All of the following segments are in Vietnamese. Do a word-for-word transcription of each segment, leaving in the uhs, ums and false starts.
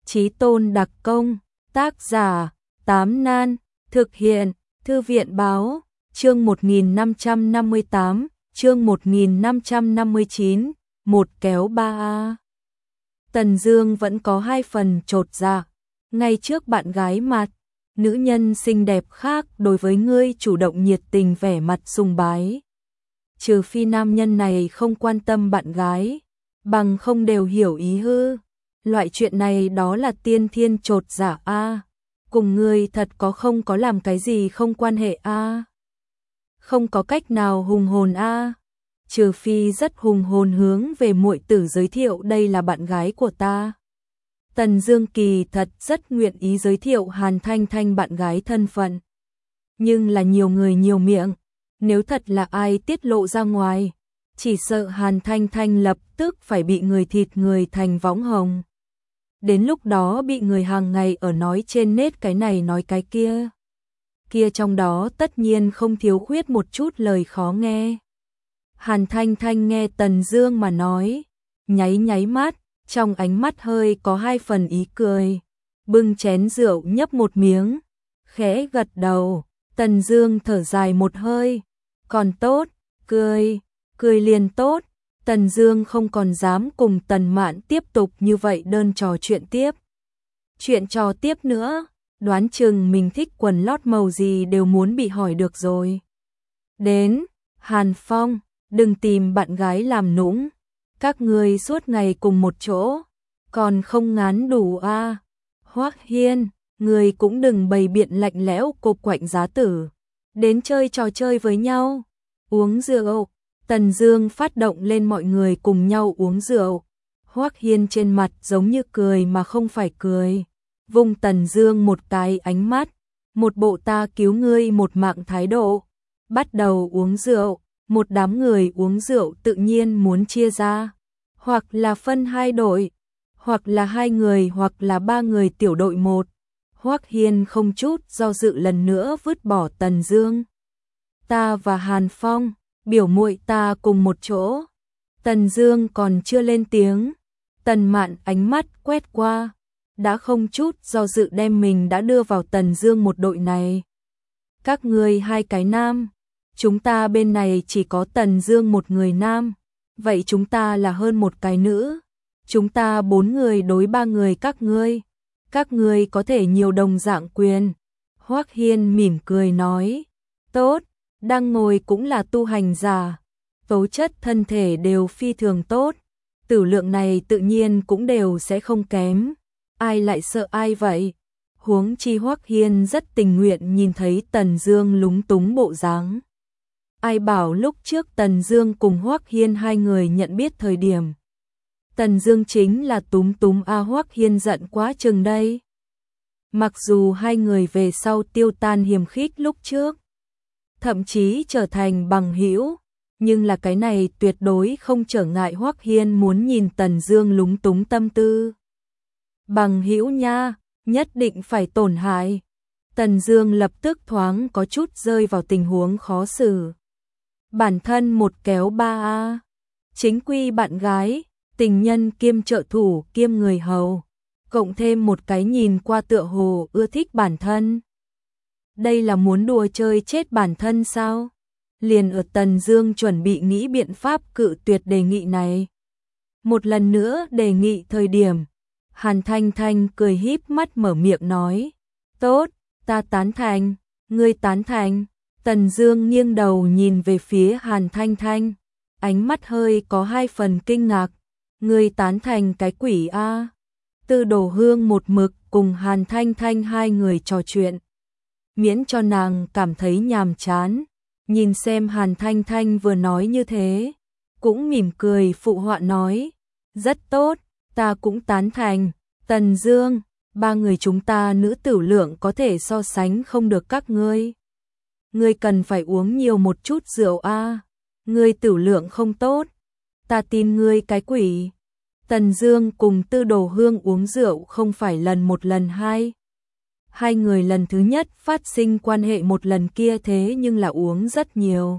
Chí tôn đặc công, tác giả, Tám Nan, thực hiện, Thư viện báo, chương một nghìn năm trăm năm mươi tám, chương một nghìn năm trăm năm mươi chín, một kéo ba a. Tần Dương vẫn có hai phần chột dạ, ngay trước bạn gái mặt, nữ nhân xinh đẹp khác đối với ngươi chủ động nhiệt tình vẻ mặt sùng bái. Trừ phi nam nhân này không quan tâm bạn gái, bằng không đều hiểu ý hư. Loại chuyện này đó là tiên thiên chột dạ a. Cùng ngươi thật có không có làm cái gì không quan hệ a. Không có cách nào hùng hồn a. Trừ phi rất hùng hồn hướng về muội tử giới thiệu đây là bạn gái của ta. Tần Dương kỳ thật rất nguyện ý giới thiệu Hàn Thanh Thanh bạn gái thân phận. Nhưng là nhiều người nhiều miệng, nếu thật là ai tiết lộ ra ngoài, chỉ sợ Hàn Thanh Thanh lập tức phải bị người thịt người thành võng hồng. Đến lúc đó bị người hàng ngày ở nói trên nết cái này nói cái kia. Kia trong đó tất nhiên không thiếu khuyết một chút lời khó nghe. Hàn Thanh Thanh nghe Tần Dương mà nói, nháy nháy mắt, trong ánh mắt hơi có hai phần ý cười, bưng chén rượu nhấp một miếng, khẽ gật đầu. Tần Dương thở dài một hơi, còn tốt, cười, cười liền tốt. Tần Dương không còn dám cùng Tần Mạn tiếp tục như vậy đơn trò chuyện tiếp. Chuyện trò tiếp nữa, đoán chừng mình thích quần lót màu gì đều muốn bị hỏi được rồi. Đến, Hàn Phong, đừng tìm bạn gái làm nũng, các ngươi suốt ngày cùng một chỗ, còn không ngán đủ a. À. Hoắc Hiên, người cũng đừng bày biện lạnh lẽo cộp quạnh giá tử, đến chơi trò chơi với nhau, uống rượu. Tần Dương phát động lên mọi người cùng nhau uống rượu. Hoắc Hiên trên mặt giống như cười mà không phải cười, vung Tần Dương một cái ánh mắt, một bộ ta cứu ngươi một mạng thái độ, bắt đầu uống rượu. Một đám người uống rượu tự nhiên muốn chia ra, hoặc là phân hai đội, hoặc là hai người hoặc là ba người tiểu đội một. Hoắc Hiên không chút do dự lần nữa vứt bỏ Tần Dương. Ta và Hàn Phong, biểu muội ta cùng một chỗ. Tần Dương còn chưa lên tiếng, Tần Mạn ánh mắt quét qua, đã không chút do dự đem mình đã đưa vào Tần Dương một đội này. Các ngươi hai cái nam, chúng ta bên này chỉ có Tần Dương một người nam, vậy chúng ta là hơn một cái nữ. Chúng ta bốn người đối ba người các ngươi, các ngươi có thể nhiều đồng dạng quyền. Hoắc Hiên mỉm cười nói, tốt, đang ngồi cũng là tu hành giả, tố chất thân thể đều phi thường tốt, tử lượng này tự nhiên cũng đều sẽ không kém, ai lại sợ ai vậy? Huống chi Hoắc Hiên rất tình nguyện nhìn thấy Tần Dương lúng túng bộ dáng. Ai bảo lúc trước Tần Dương cùng Hoắc Hiên hai người nhận biết thời điểm, Tần Dương chính là túm túm a Hoắc Hiên giận quá chừng đây. Mặc dù hai người về sau tiêu tan hiềm khích lúc trước, thậm chí trở thành bằng hữu, nhưng là cái này tuyệt đối không trở ngại Hoắc Hiên muốn nhìn Tần Dương lúng túng tâm tư. Bằng hữu nha, nhất định phải tổn hại. Tần Dương lập tức thoáng có chút rơi vào tình huống khó xử. Bản thân một kéo ba a, chính quy bạn gái, tình nhân kiêm trợ thủ kiêm người hầu, cộng thêm một cái nhìn qua tựa hồ ưa thích bản thân. Đây là muốn đùa chơi chết bản thân sao? Liền ở Tần Dương chuẩn bị nghĩ biện pháp cự tuyệt đề nghị này. Một lần nữa đề nghị thời điểm, Hàn Thanh Thanh cười híp mắt mở miệng nói, tốt, ta tán thành, ngươi tán thành. Tần Dương nghiêng đầu nhìn về phía Hàn Thanh Thanh, ánh mắt hơi có hai phần kinh ngạc, ngươi tán thành cái quỷ a? Tư Đồ Hương một mực cùng Hàn Thanh Thanh hai người trò chuyện, miễn cho nàng cảm thấy nhàm chán, nhìn xem Hàn Thanh Thanh vừa nói như thế, cũng mỉm cười phụ họa nói, rất tốt, ta cũng tán thành. Tần Dương, ba người chúng ta nữ tử lượng có thể so sánh không được các ngươi. Ngươi cần phải uống nhiều một chút rượu a, ngươi tử lượng không tốt, ta tin ngươi cái quỷ. Tần Dương cùng Tư Đồ Hương uống rượu không phải lần một lần hai. Hai người lần thứ nhất phát sinh quan hệ một lần kia thế nhưng là uống rất nhiều.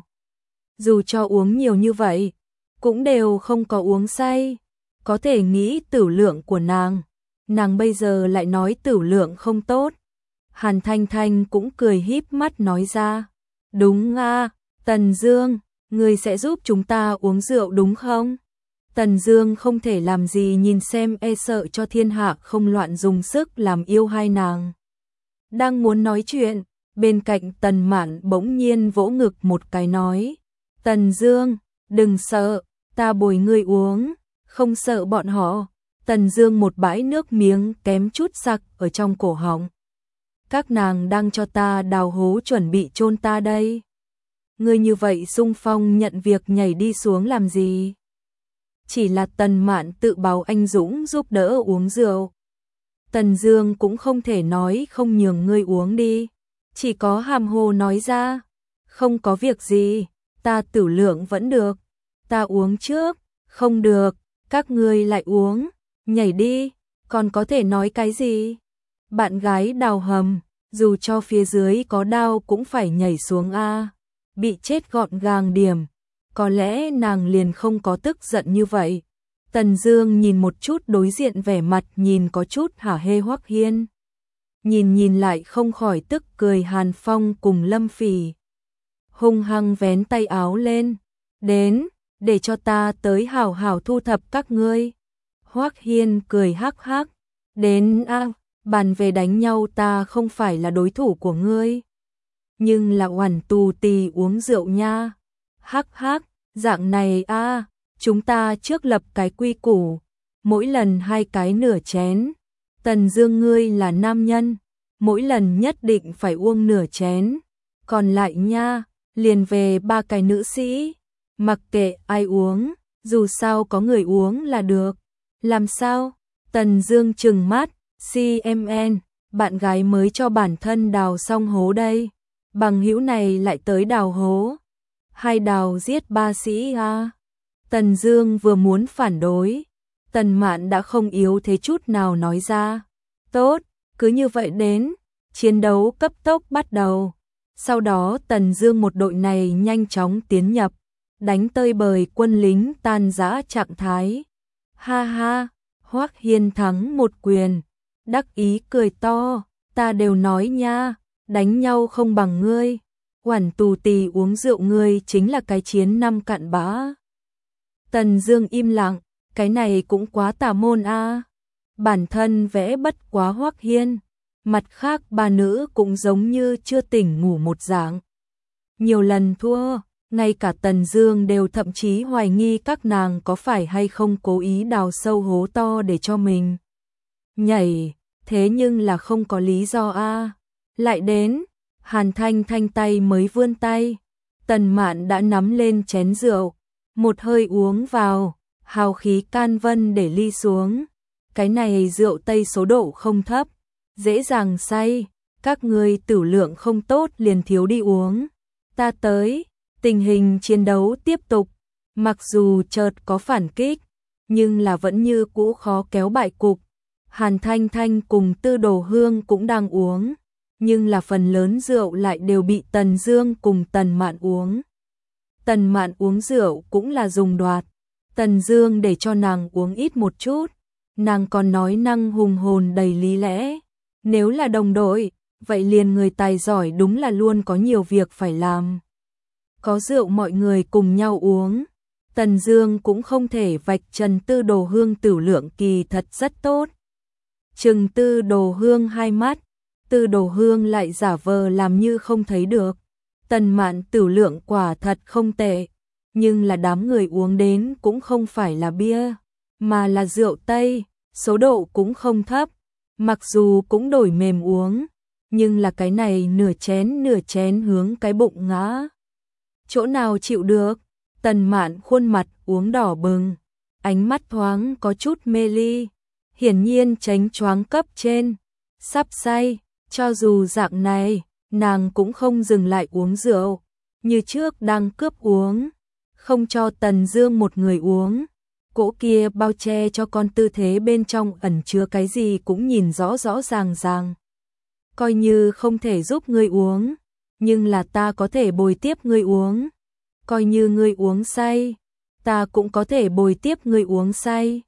Dù cho uống nhiều như vậy, cũng đều không có uống say, có thể nghĩ tử lượng của nàng. nàng bây giờ lại nói tửu lượng không tốt. Hàn Thanh Thanh cũng cười híp mắt nói ra, đúng a, Tần Dương, ngươi sẽ giúp chúng ta uống rượu đúng không? Tần Dương không thể làm gì nhìn xem, e sợ cho thiên hạ không loạn dùng sức làm yêu hai nàng. Đang muốn nói chuyện, bên cạnh Tần Mạn bỗng nhiên vỗ ngực một cái nói, Tần Dương, đừng sợ, ta bồi ngươi uống, không sợ bọn họ. Tần Dương một bãi nước miếng kém chút sặc ở trong cổ họng. Các nàng đang cho ta đào hố chuẩn bị chôn ta đây. Ngươi như vậy xung phong nhận việc nhảy đi xuống làm gì? Chỉ là Tần Mạn tự báo anh dũng giúp đỡ uống rượu. Tần Dương cũng không thể nói không nhường ngươi uống đi, chỉ có hàm hồ nói ra, không có việc gì, ta tửu lượng vẫn được, ta uống trước, không được, các ngươi lại uống, nhảy đi, còn có thể nói cái gì? Bạn gái đào hầm, dù cho phía dưới có đao cũng phải nhảy xuống a, bị chết gọn gàng điểm, có lẽ nàng liền không có tức giận như vậy. Tần Dương nhìn một chút đối diện vẻ mặt nhìn có chút hả hê Hoắc Hiên. Nhìn nhìn lại không khỏi tức cười Hàn Phong cùng Lâm Phỉ. Hung hăng vén tay áo lên, đến, để cho ta tới hảo hảo thu thập các ngươi. Hoắc Hiên cười hắc hắc, đến a, bàn về đánh nhau ta không phải là đối thủ của ngươi. Nhưng là Oản Tù Tì uống rượu nha. Hắc hắc, dạng này a, chúng ta trước lập cái quy củ, mỗi lần hai cái nửa chén. Tần Dương ngươi là nam nhân, mỗi lần nhất định phải uống nửa chén, còn lại nha, liền về ba cái nữ sĩ, mặc kệ ai uống, dù sao có người uống là được. Làm sao? Tần Dương trừng mắt, xê em en, bạn gái mới cho bản thân đào xong hố đây, bằng hữu này lại tới đào hố. Hai đào giết ba sĩ a. Tần Dương vừa muốn phản đối, Tần Mạn đã không yếu thế chút nào nói ra, tốt, cứ như vậy đến, chiến đấu cấp tốc bắt đầu. Sau đó Tần Dương một đội này nhanh chóng tiến nhập, đánh tơi bời quân lính tan rã trạng thái. Ha ha, Hoắc Hiên thắng một quyền, đắc ý cười to, ta đều nói nha, đánh nhau không bằng ngươi. Oản Tù Tì uống rượu ngươi chính là cái chiến năm cặn bã. Tần Dương im lặng, cái này cũng quá tà môn a. Bản thân vẽ bất quá Hoắc Hiên, mặt khác ba nữ cũng giống như chưa tỉnh ngủ một dạng. Nhiều lần thua, ngay cả Tần Dương đều thậm chí hoài nghi các nàng có phải hay không cố ý đào sâu hố to để cho mình nhảy, thế nhưng là không có lý do a. Lại đến, Hàn Thanh Thanh tay mới vươn tay, Tần Mạn đã nắm lên chén rượu, một hơi uống vào, hào khí can vân để ly xuống. Cái này rượu Tây số độ không thấp, dễ dàng say, các ngươi tửu lượng không tốt liền thiếu đi uống. Ta tới, tình hình chiến đấu tiếp tục, mặc dù chợt có phản kích, nhưng là vẫn như cũ khó kéo bại cục. Hàn Thanh Thanh cùng Tư Đồ Hương cũng đang uống, nhưng là phần lớn rượu lại đều bị Tần Dương cùng Tần Mạn uống. Tần Mạn uống rượu cũng là dùng đoạt, Tần Dương để cho nàng uống ít một chút, nàng còn nói năng hùng hồn đầy lý lẽ, nếu là đồng đội, vậy liền người tài giỏi đúng là luôn có nhiều việc phải làm. Có rượu mọi người cùng nhau uống, Tần Dương cũng không thể vạch trần Tư Đồ Hương tửu lượng kỳ thật rất tốt. Trừng Tư Đồ Hương hai mắt, Tư Đồ Hương lại giả vờ làm như không thấy được. Tần Mạn tửu lượng quả thật không tệ, nhưng là đám người uống đến cũng không phải là bia, mà là rượu Tây, số độ cũng không thấp, mặc dù cũng đổi mềm uống, nhưng là cái này nửa chén nửa chén hướng cái bụng ngã. Chỗ nào chịu được? Tần Mạn khuôn mặt uống đỏ bừng, ánh mắt thoáng có chút mê ly, hiển nhiên tránh choáng cấp trên, sắp say, cho dù dạng này, nàng cũng không dừng lại uống rượu, như trước đang cướp uống, không cho Tần Dương một người uống. Cỗ kia bao che cho con tư thế bên trong ẩn chứa cái gì cũng nhìn rõ rõ ràng ràng. Coi như không thể giúp ngươi uống, nhưng là ta có thể bồi tiếp ngươi uống. Coi như ngươi uống say, ta cũng có thể bồi tiếp ngươi uống say.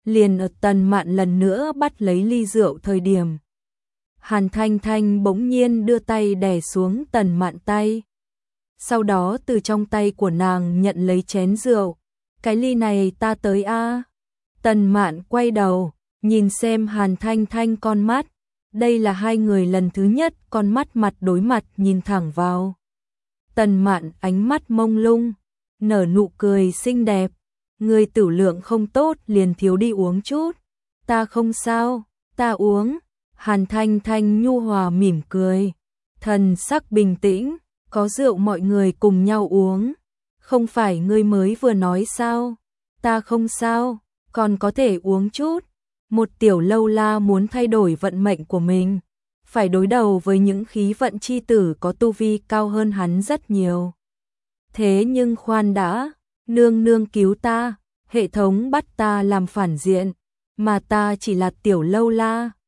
liền ở Tần Mạn lần nữa bắt lấy ly rượu thời điểm. Hàn Thanh Thanh bỗng nhiên đưa tay đè xuống Tần Mạn tay. Sau đó từ trong tay của nàng nhận lấy chén rượu. Cái ly này ta tới a. Tần Mạn quay đầu, nhìn xem Hàn Thanh Thanh con mắt. Đây là hai người lần thứ nhất con mắt mặt đối mặt nhìn thẳng vào. Tần Mạn ánh mắt mông lung, nở nụ cười xinh đẹp. Người tử lượng không tốt liền thiếu đi uống chút. Ta không sao, ta uống. Hàn Thanh Thanh nhu hòa mỉm cười. Thần sắc bình tĩnh, có rượu mọi người cùng nhau uống. Không phải ngươi mới vừa nói sao? Ta không sao, còn có thể uống chút. Một tiểu lâu la muốn thay đổi vận mệnh của mình, phải đối đầu với những khí vận chi tử có tu vi cao hơn hắn rất nhiều. Thế nhưng khoan đã, nương nương cứu ta, hệ thống bắt ta làm phản diện, mà ta chỉ là tiểu lâu la,